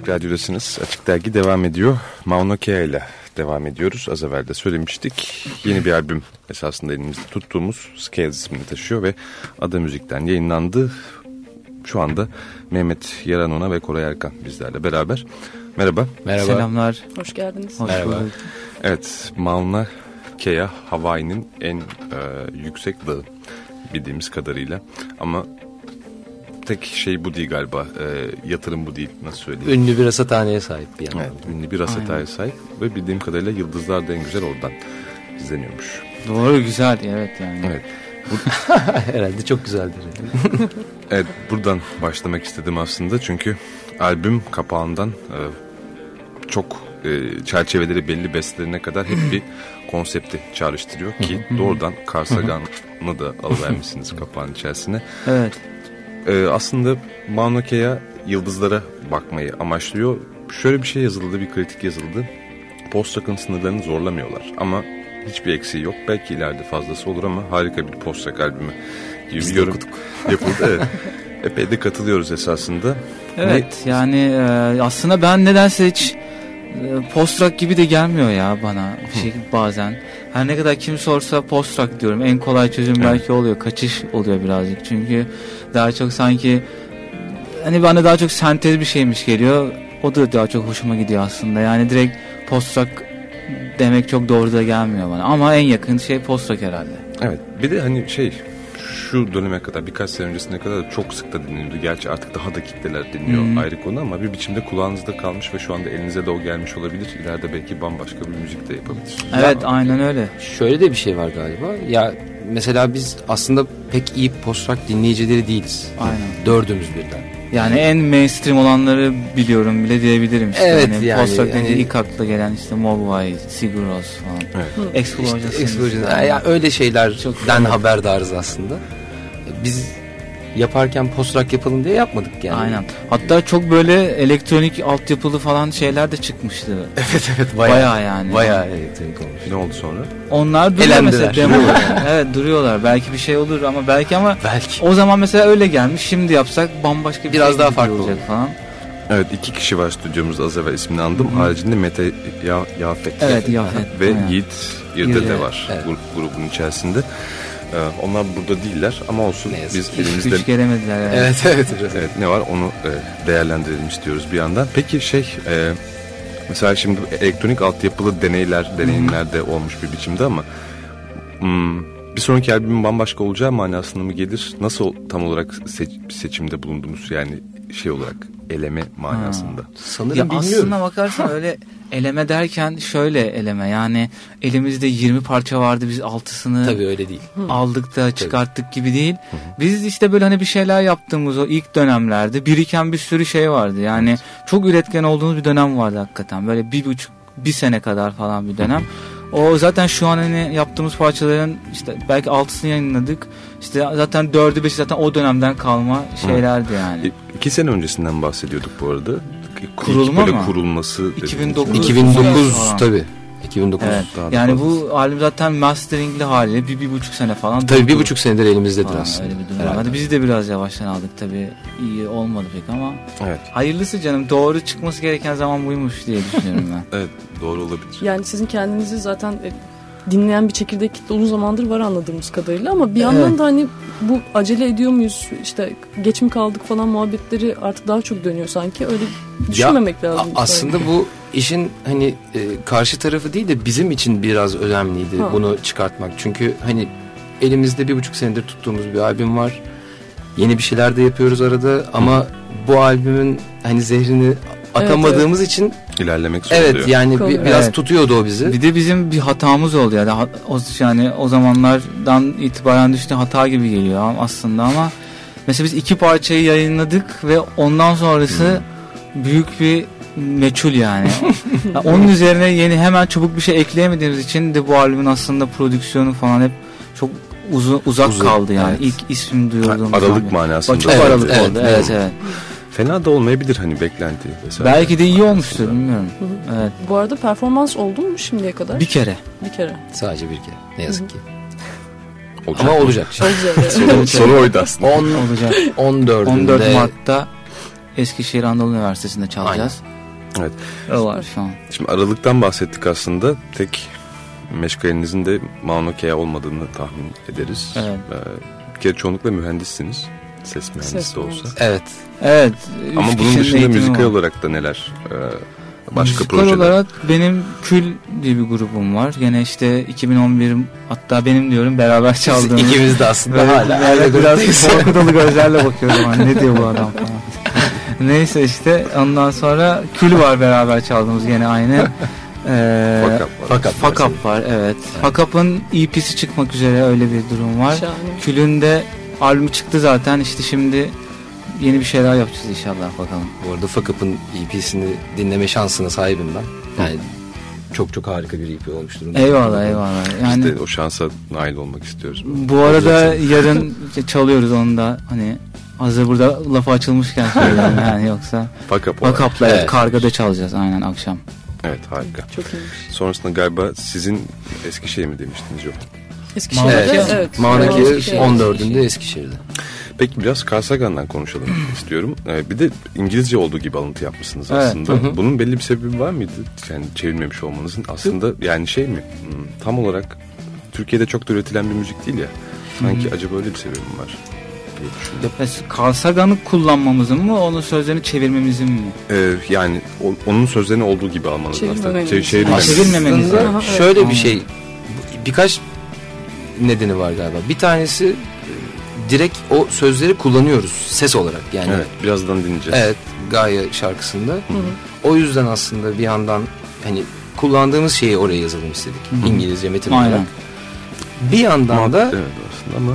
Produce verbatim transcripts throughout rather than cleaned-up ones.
Radyo'dasınız. Açık Dergi devam ediyor. Mauna Kea ile devam ediyoruz. Az evvel de söylemiştik. Yeni bir albüm esasında elimizde tuttuğumuz Scales ismini taşıyor ve Ada Müzik'ten yayınlandı. Şu anda Mehmet Yaranona ve Koray Erkan bizlerle beraber. Merhaba. Merhaba. Selamlar. Hoş geldiniz. Hoş Merhaba. bulduk. Evet, Mauna Kea Hawaii'nin en e, yüksek dağı bildiğimiz kadarıyla. Ama tek şey bu değil galiba. E, yatırım bu değil. Nasıl söyleyeyim? Ünlü bir rasathaneye sahip bir yandan. Evet, ünlü bir rasathaneye sahip ve bildiğim kadarıyla yıldızlar da en güzel oradan izleniyormuş. Doğru, güzel. Evet yani. Evet. Herhalde çok güzeldir. Evet, buradan başlamak istedim aslında çünkü albüm kapağından e, çok e, çerçeveleri belli bestelerine kadar hep bir konsepti çağrıştırıyor ki doğrudan Carl Sagan'ı da alıvermişsiniz kapağın içerisine. Evet. E, aslında Mauna Kea yıldızlara bakmayı amaçlıyor. Şöyle bir şey yazıldı, bir kritik yazıldı. Post-rock'ın sınırlarını zorlamıyorlar ama hiçbir eksiği yok. Belki ileride fazlası olur ama harika bir post-rock albümü gibi bir yorum yapıldı. Evet. Epey de katılıyoruz esasında. Evet ne? Yani e, aslında ben nedense hiç e, post-rock gibi de gelmiyor ya bana şey, bazen. Her ne kadar kim sorsa post-rock diyorum. En kolay çözüm evet. belki oluyor. Kaçış oluyor birazcık. Çünkü daha çok sanki hani bana daha çok sentez bir şeymiş geliyor. O da daha çok hoşuma gidiyor aslında. Yani direkt post-rock demek çok doğru da gelmiyor bana. Ama en yakın şey post-rock herhalde. Evet. Bir de hani şey şu döneme kadar birkaç sene öncesine kadar da çok sık da dinleniyordu. Gerçi artık daha da kitleler dinliyor hmm. ayrı konu ama bir biçimde kulağınızda kalmış ve şu anda elinize de o gelmiş olabilir. İleride belki bambaşka bir müzik de yapabilir. Evet, ya, aynen öyle. Şöyle de bir şey var galiba. Ya mesela biz aslında pek iyi post-rock dinleyicileri değiliz. Aynen. Dördümüz birden. Yani en mainstream olanları biliyorum bile diyebilirim işte. Evet yani. yani. Post-rock yani, ilk akla gelen işte Mogwai, Sigur Rós falan. Evet. Explosion. İşte, Explosion. Yani, yani öyle şeylerden haberdarız aslında. Biz yaparken post-rock yapalım diye yapmadık yani. Aynen. Hatta çok böyle elektronik altyapılı falan şeyler de çıkmıştı. Evet evet bayağı, bayağı yani. Bayağı elektronik olmuş. Ne oldu sonra? Onlar duruyor mesela demolar. Evet duruyorlar. Belki bir şey olur ama belki ama belki. O zaman mesela öyle gelmiş. Şimdi yapsak bambaşka bir biraz şey daha farklı olacak falan. Evet, iki kişi var stüdyomuzda, az evvel ismini andım. Hı-hı. Haricinde Mete ya- Yafet. Evet, Yafet. Ve aynen. Yiğit İrde de var evet. bu grubun içerisinde. Ee, onlar burada değiller ama olsun biz elimizde... Güç gelemediler yani. Evet, evet. Evet, ne var onu e, değerlendirelim istiyoruz bir yandan. Peki şey, e, mesela şimdi elektronik altyapılı deneyler, deneyimler de olmuş bir biçimde ama... Hmm, bir sonraki albümün bambaşka olacağı manasına mı gelir? Nasıl tam olarak seç- seçimde bulundunuz yani şey olarak eleme manasında? Ha. Sanırım ya bilmiyorum. Aslına bakarsan öyle eleme derken şöyle eleme yani elimizde yirmi parça vardı biz altısını tabii öyle değil. aldık da çıkarttık tabii. Gibi değil. Hı hı. Biz işte böyle hani bir şeyler yaptığımız o ilk dönemlerde biriken bir sürü şey vardı. Yani evet. Çok üretken olduğumuz bir dönem vardı hakikaten. Böyle bir buçuk bir sene kadar falan bir dönem. Hı hı. O zaten şu an hani yaptığımız parçaların işte belki altısını yayınladık. İşte zaten dördü beşi zaten o dönemden kalma şeylerdi yani. E, iki sene öncesinden bahsediyorduk bu arada. Kurulma böyle mı? kurulması. iki bin dokuz iki bin dokuz tabii. iki bin dokuz. Evet. Yani fazlası. Bu albüm zaten masteringli haliyle bir, bir buçuk sene falan. Tabii bir buçuk senedir elimizdedir ha, aslında. Öyle bir durum vardı. Biz de biraz yavaştan aldık tabii. İyi olmadı pek ama. Evet. Hayırlısı canım. Doğru çıkması gereken zaman buymuş diye düşünüyorum ben. Evet, doğru olabilir. Yani sizin kendinizi zaten dinleyen bir çekirdek kitle uzun zamandır var anladığımız kadarıyla ama bir yandan evet. da hani bu acele ediyor muyuz işte geç mi kaldık falan muhabbetleri artık daha çok dönüyor sanki öyle düşünmemek ya, lazım. Aslında yani. Bu işin hani e, karşı tarafı değil de bizim için biraz önemliydi ha. Bunu çıkartmak çünkü hani elimizde bir buçuk senedir tuttuğumuz bir albüm var, yeni bir şeyler de yapıyoruz arada ama Hı. bu albümün hani zehrini atamadığımız evet, evet. için ilerlemek zor evet, oluyor. Yani bir, biraz evet. tutuyordu o bizi. Bir de bizim bir hatamız oldu yani o, yani o zamanlardan itibaren düştüğü hata gibi geliyor aslında ama mesela biz iki parçayı yayınladık ve ondan sonrası hmm. büyük bir meçhul yani. yani onun üzerine yeni hemen çabuk bir şey ekleyemediğimiz için de bu albümün aslında prodüksiyonu falan hep çok uzun, uzak Uzun, kaldı yani. Evet. İlk ismini duyurduğumuz. Aralık manasında. Çok evet, aralık evet, oldu. Evet, evet. evet. Fena da olmayabilir hani beklenti mesela. Belki de iyi olmuştur bilmiyorum. Hı hı. Evet. Bu arada performans oldu mu şimdiye kadar? Bir kere. Bir kere. Sadece bir kere. Ne yazık ki. Olacak ama olacak. olacak. soru, soru oydu aslında. on olacak. on dördünde on dört Mart'ta Eskişehir Anadolu Üniversitesi'nde çalacağız. Aynen. Evet. O var şu an. Şimdi aralıktan bahsettik aslında. Tek meşgalenizin de Mauna Kea olmadığını tahmin ederiz. Evet. Ee, bir kere çoğunlukla mühendissiniz. Ses mühendisi Ses de olsa. mühendisi. Evet. Evet. Ama üç bunun kişinin dışında eğitimi müzikal var. olarak da neler? Ee, başka Müzikal projeler? olarak benim Kül diye bir grubum var. Gene işte iki bin on bir, hatta benim diyorum beraber Biz çaldığımız. ikimiz de aslında Böyle, hala. böyle biraz korku dolu gözlerle bakıyorum. Hani ne diyor bu adam falan. Neyse işte ondan sonra Kül var beraber çaldığımız gene aynı. Ee, Fuck Up var. Fuck Up. Fuck Up var, evet. Fuck Up'ın E P'si çıkmak üzere, öyle bir durum var. Şahane. Kül'ün de albümü çıktı zaten, işte şimdi yeni bir şeyler yapacağız inşallah, bakalım. Bu arada Fuck Up'ın E P'sini dinleme şansına sahibim ben. Yani çok çok harika bir E P olmuş durumda. Eyvallah eyvallah. Yani Biz de o şansa nail olmak istiyoruz. bu arada yarın çalıyoruz onu da, hani hazır burada lafı açılmışken söyleyeyim yani, yoksa Fuck Up Fuck olarak. Up'la evet, Evet. Karga'da çalacağız aynen akşam. Evet, harika. Çok iyiymiş. Sonrasında galiba sizin Eskişehir mi demiştiniz, yok? Eskişehir'de Evet. evet. Mauna Kea Eskişehir. on dördünde Eskişehir'de. Peki biraz Carl Sagan'dan konuşalım istiyorum. Ee, bir de İngilizce olduğu gibi alıntı yapmışsınız Evet. aslında. Hı hı. Bunun belli bir sebebi var mıydı? Yani çevirmemiş olmanızın. Aslında yani şey mi? Hmm, tam olarak Türkiye'de çok da üretilen bir müzik değil ya. Sanki Hı hı. acaba öyle bir sebebi mi var diye düşündüm. Mesela Carl Sagan'ı kullanmamızın mı, onun sözlerini çevirmemizin mi? Ee, yani o- onun sözlerini olduğu gibi almanız aslında. Çevirmemeniz. Çe- çevirmemeniz. Çevirmemeniz. Aslında Aha, evet. şöyle bir Aynen. şey, birkaç nedeni var galiba. Bir tanesi e, direkt o sözleri kullanıyoruz ses olarak yani. Evet, birazdan dinleyeceğiz. Evet, Gaye şarkısında. Hı hı. O yüzden aslında bir yandan hani kullandığımız şeyi oraya yazalım istedik. Hı hı. İngilizce metin Aynen. olarak. Bir yandan Muhabbet, da evet aslında ama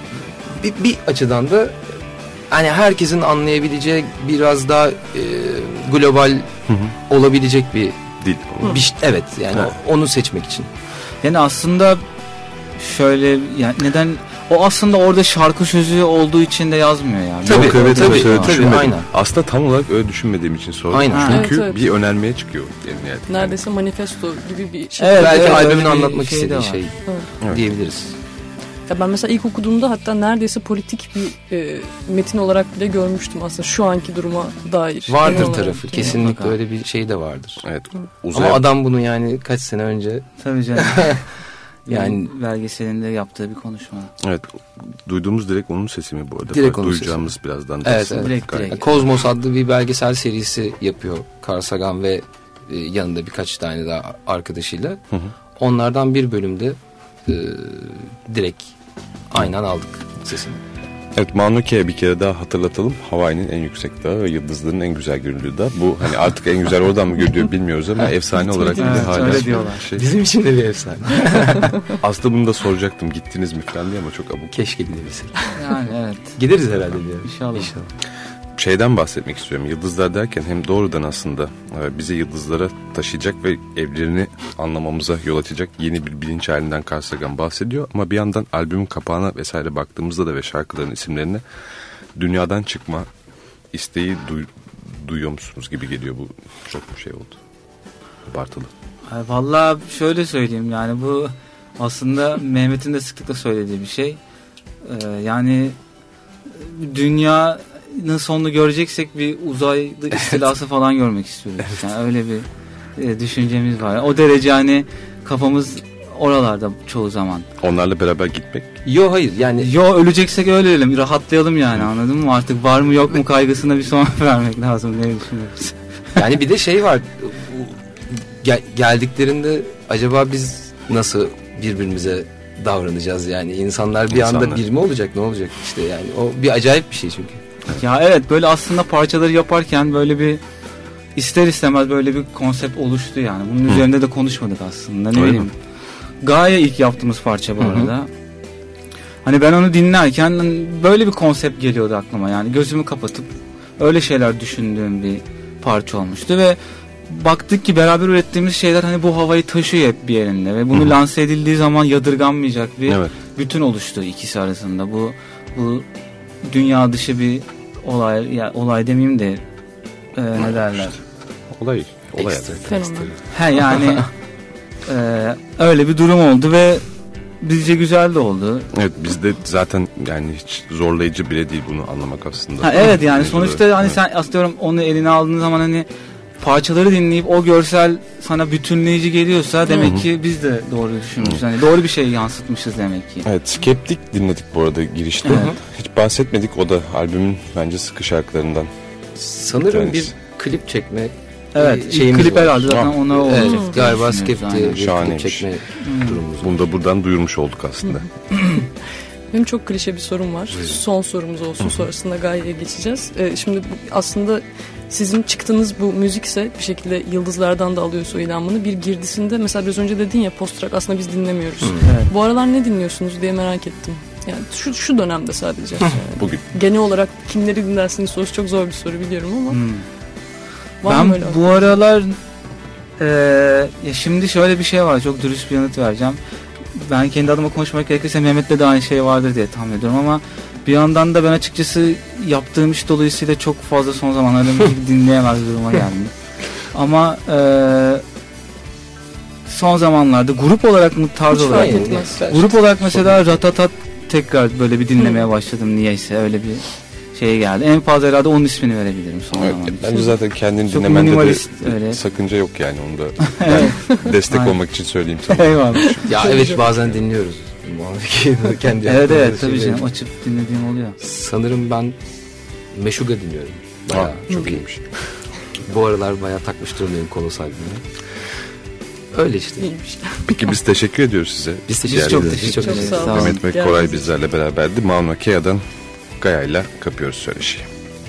bir, bir açıdan da hani herkesin anlayabileceği biraz daha e, global Hı hı. olabilecek bir, değil. bir ş- evet yani Evet. onu seçmek için. Yani aslında şöyle, yani neden o aslında orada şarkı sözü olduğu için de yazmıyor yani. Tabii, Yok, evet, tabii, evet, öyle tabii, düşünmedim. aynen. Aslında tam olarak öyle düşünmediğim için sordum. Aynen. Ha, Çünkü evet, evet. bir önermeye çıkıyor. Yani, yani. Neredeyse manifesto gibi bir şey. Evet, Belki evet, albümün öyle bir anlatmak şey de istediği var. şey Evet. diyebiliriz. Ya ben mesela ilk okuduğumda hatta neredeyse politik bir e, metin olarak bile görmüştüm aslında şu anki duruma dair. Vardır Genel olarak tarafı. yani. Kesinlikle Mutlaka. öyle bir şey de vardır. Evet. Ama Uzay, adam bunu yani kaç sene önce Tabii canım. yani yani belgeselinde yaptığı bir konuşma. evet. Duyduğumuz direkt onun sesi mi bu arada? Direkt onun Duyacağımız birazdan. Evet, aslında. evet. Direkt, Gayet- direkt. Kozmos adlı bir belgesel serisi yapıyor Carl Sagan ve e, yanında birkaç tane daha arkadaşıyla. Hı hı. Onlardan bir bölümde e, direkt aynen aldık sesini. Evet, Mauna Kea bir kere daha hatırlatalım. Hawaii'nin en yüksek dağı ve yıldızların en güzel görüldüğü dağ. Bu hani artık en güzel oradan mı görülüyor bilmiyoruz ama efsane olarak bile Evet, hala öyle diyorlar. şey. Bizim için de bir efsane. Aslında bunu da soracaktım, gittiniz mi falan diye ama çok abuk. Keşke gidebilsek. Yani evet. Gideriz herhalde diye. İnşallah. Şeyden bahsetmek istiyorum. Yıldızlar derken hem doğrudan aslında e, bizi yıldızlara taşıyacak ve evlerini anlamamıza yol açacak yeni bir bilinç halinden Carl Sagan bahsediyor. Ama bir yandan albümün kapağına vesaire baktığımızda da ve şarkıların isimlerine dünyadan çıkma isteği duy, duyuyor musunuz gibi geliyor. Bu çok bir şey oldu. Abartılı. Ay, vallahi şöyle söyleyeyim, yani bu aslında Mehmet'in de sıklıkla söylediği bir şey. Ee, yani dünyanın sonunu göreceksek bir uzaylı istilası falan görmek istiyoruz. Yani öyle bir e, düşüncemiz var. O derece hani kafamız oralarda çoğu zaman. Onlarla beraber gitmek. Yo hayır yani Yo, öleceksek ölelim, rahatlayalım yani, anladın mı? Artık var mı yok mu kaygısına bir son vermek lazım. Ne düşünüyorsun? yani bir de şey var. Gel, geldiklerinde acaba biz nasıl birbirimize davranacağız yani insanlar bir İnsanlar. anda bir mi olacak, ne olacak işte yani o bir acayip bir şey çünkü. Ya evet, böyle aslında parçaları yaparken böyle bir ister istemez böyle bir konsept oluştu yani. Bunun Hı. üzerinde de konuşmadık aslında. Ne Öyle bileyim. mi? Gaye ilk yaptığımız parça bu Hı hı. arada. Hani ben onu dinlerken böyle bir konsept geliyordu aklıma. Yani gözümü kapatıp öyle şeyler düşündüğüm bir parça olmuştu ve baktık ki beraber ürettiğimiz şeyler hani bu havayı taşıyor hep bir yerinde ve bunu Hı hı. lanse edildiği zaman yadırganmayacak bir Evet. bütün oluştu ikisi arasında. Bu bu dünya dışı bir olay, ya olay demeyeyim de e, ne derler? Olay. Olay. Ekstra, Fenomen. ekstra. He yani e, öyle bir durum oldu ve bizce güzel de oldu. Evet, bizde zaten yani hiç zorlayıcı bile değil bunu anlamak aslında. Ha, evet yani Bence de. sonuçta hani Evet. sen atıyorum onu eline aldığın zaman hani parçaları dinleyip o görsel sana bütünleyici geliyorsa demek ki biz de doğru düşünmüşüz. Yani doğru bir şey yansıtmışız demek ki. Evet, Skeptik dinledik bu arada girişte. Evet. Hiç bahsetmedik, o da albümün bence sıkı şarkılarından. Sanırım bir klip çekme Evet, şeyimiz klip var. herhalde zaten ona olacak. Evet, diye galiba düşünüyoruz. Skeptik'e Aynen. bir klip Şahaneymiş. çekme Hmm. durumumuz var. Bunu da buradan duyurmuş olduk aslında. Benim çok klişe bir sorum var. Buyurun. Son sorumuz olsun. Sonrasında Gaia'ya geçeceğiz. Ee, şimdi bu, aslında sizin çıktığınız bu müzikse bir şekilde yıldızlardan da alıyorsa o ilhamını bir girdisinde mesela biraz önce dedin ya post rock aslında biz dinlemiyoruz. Evet. Bu aralar ne dinliyorsunuz diye merak ettim. Yani şu şu dönemde sadece. Yani Bugün. genel olarak kimleri dinlersiniz sorusu çok zor bir soru biliyorum ama. Hmm. Var Ben mı öyle? bu aralar e, ya şimdi şöyle bir şey var, çok dürüst bir yanıt vereceğim. Ben kendi adıma konuşmak gerekirse Mehmet'le de aynı şey vardır diye tahmin ediyorum ama bir yandan da ben açıkçası yaptığım iş dolayısıyla çok fazla son zamanlarda müzik dinleyemez duruma geldim. Ama e, son zamanlarda grup olarak mı tarz Hiç olarak fark mı? etmez. Grup olarak mesela Ratatat tekrar böyle bir dinlemeye başladım niyeyse, öyle bir şeye geldi. En fazla herhalde onun ismini verebilirim son Evet, zamanlarda. bence zaten kendini Çok dinlemende minimalist de öyle. sakınca yok yani, onu da ben destek Aynen. olmak için söyleyeyim sana. Eyvallah. Ya evet, bazen dinliyoruz. Kendi Evet yaptığımız evet tabii şeyleri. canım, açıp dinlediğim oluyor. Sanırım ben Meshuggah dinliyorum. Bayağı. Ha, çok iyiymiş. Bu aralar bayağı takmış durumdayım Kolos albümüne. Öyle işte. İyiymiş. Peki biz teşekkür ediyoruz size. Biz Biz teşekkür çok ederiz. teşekkür Çok ederiz. sağ olun. Sağ olun. Mehmet ve Geldiniz Koray için. bizlerle beraberdi. Mauna Kea'dan Gaya'yla kapıyoruz söyleşiyi.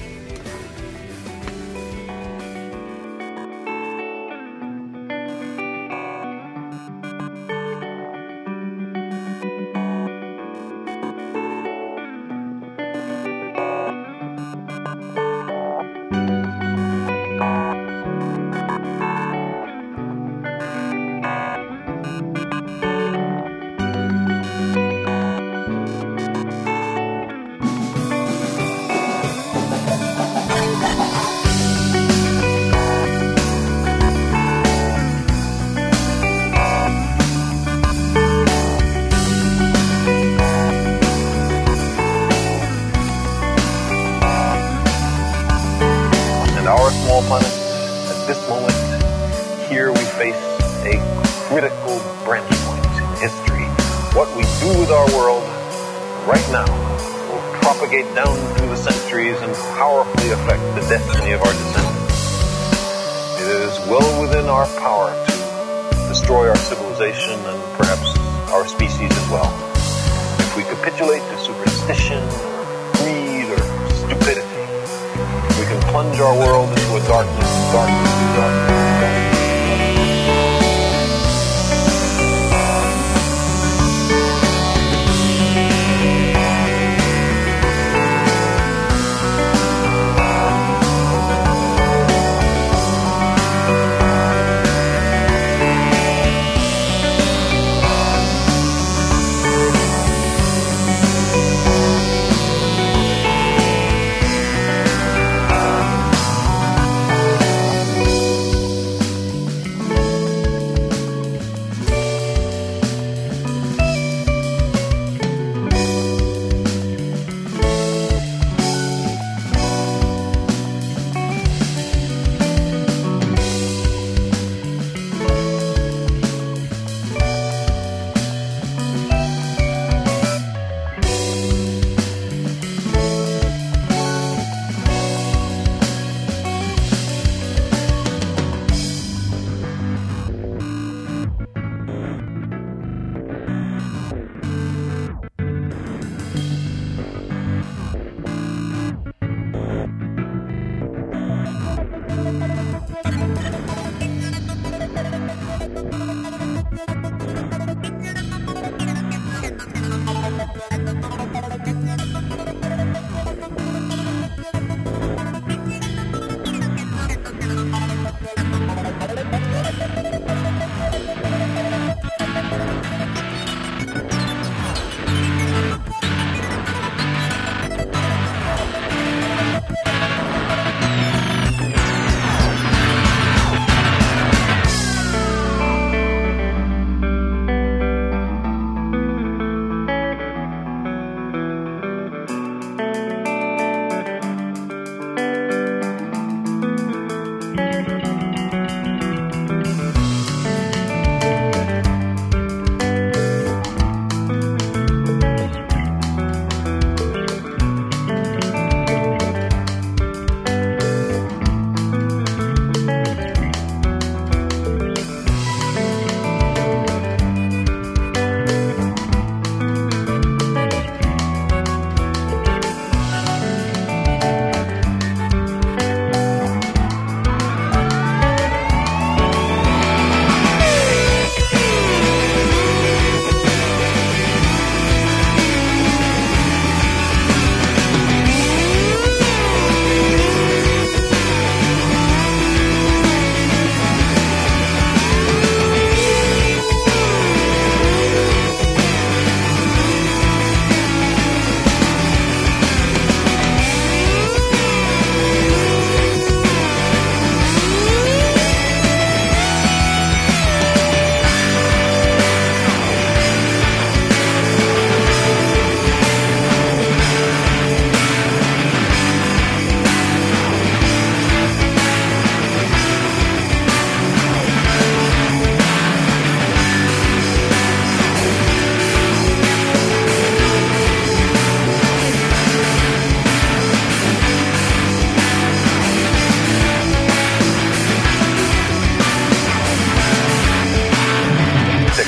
And our small planet, at this moment, here we face a critical branch point in history. What we do with our world right now will propagate down through the centuries and powerfully affect the destiny of our descendants. It is well within our power to destroy our civilization and perhaps our species as well. If we capitulate to superstition, greed, or stupidity, we can plunge our world into a darkness, darkness, darkness, darkness.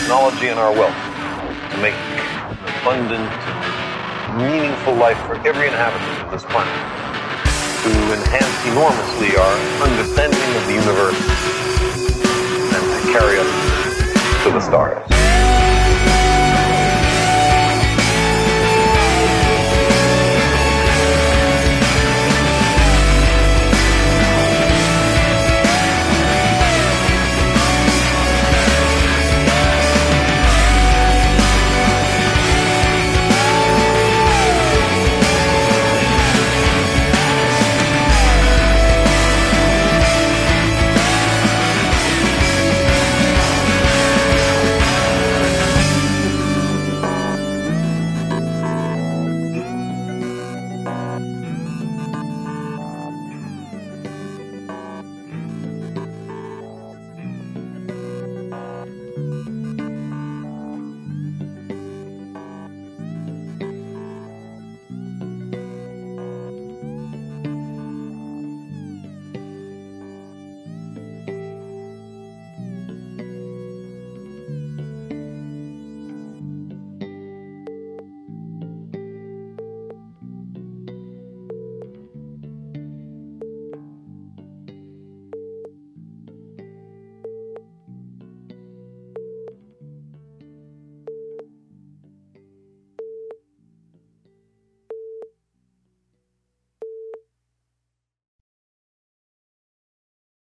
technology and our wealth to make an abundant, meaningful life for every inhabitant of this planet, to enhance enormously our understanding of the universe, and to carry us to the stars.